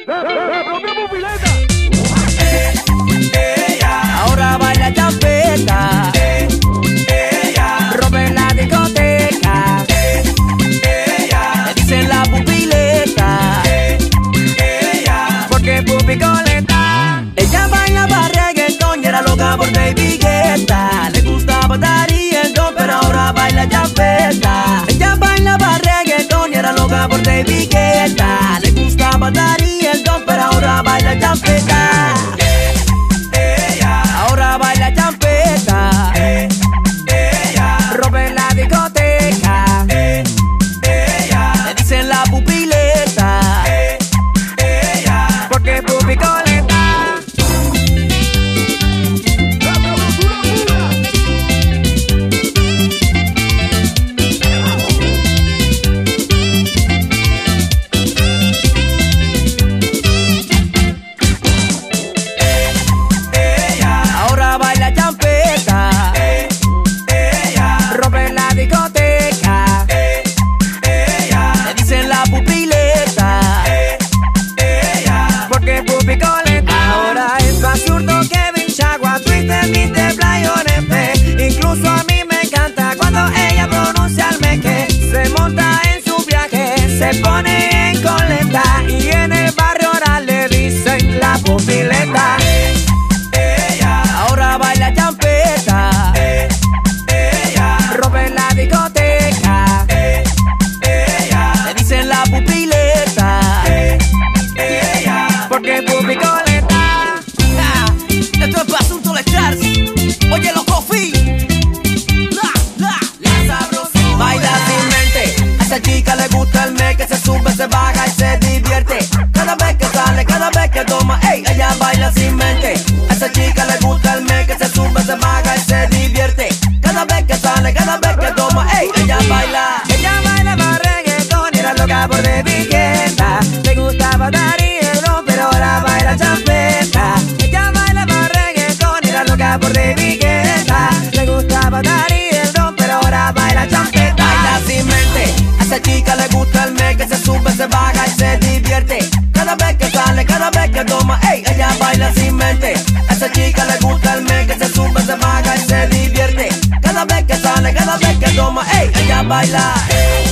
¡Rompió pupileta! Ahora baila champeta. Rompe la discoteca. Le dicen la pupileta. Porque pupi coleta. Ella baila para reggaetón y era loca por David Guetta. Le gustaba Daddy el Don, pero ahora baila champeta. Ella baila para reggaetón y era loca por David Guetta. Le gustaba Daddy el Don, pero ahora baila champeta. Ahora baila champeta. Rompe la discoteca. Le dicen la pupileta. Porque pupi coleta. Ahora baila champeta. Rompe la discoteca. Le dicen la pupileta. Porque pupi coleta. Ahora es Basurdo, Kevin, Chagua, Twister, Mr. Playon, F. Incluso a mí me encanta cuando ella pronuncia el meque. Se monta en su viaje, se pone en coleta. Y en el barrio ahora le dicen la pupileta. Ahora baila champeta. Rompe la discoteca. Le dicen la pupileta. Porque pupi coleta. Esto es Basurdo de Charles. Oye los coffee. La sabrosura. Baila sin mente. A esa chica le gusta el me, que se sube, se baja y se divierte. Cada vez que sale, cada vez que toma, ey, ella baila sin mente. A esa chica le gusta el me, que se sube, se baja y se divierte. Cada vez que sale, cada vez que toma, ey, ella baila. Ella baila para reggaetón y era loca por David Guetta. Le gustaba Daddy el Don, pero ahora baila champeta. Ella baila para reggaetón y era loca por David Guetta. Le gustaba Daddy el Don, pero ahora baila champeta. Baila sin mente. A esa chica le gusta el me, que se sube, se baja y se divierte. Cada vez que sale, cada vez que toma, ey, ella baila sin mente. A esa chica le gusta el me, que se sube, se baja y se divierte. Cada vez que sale, cada vez que toma, ey, ella baila.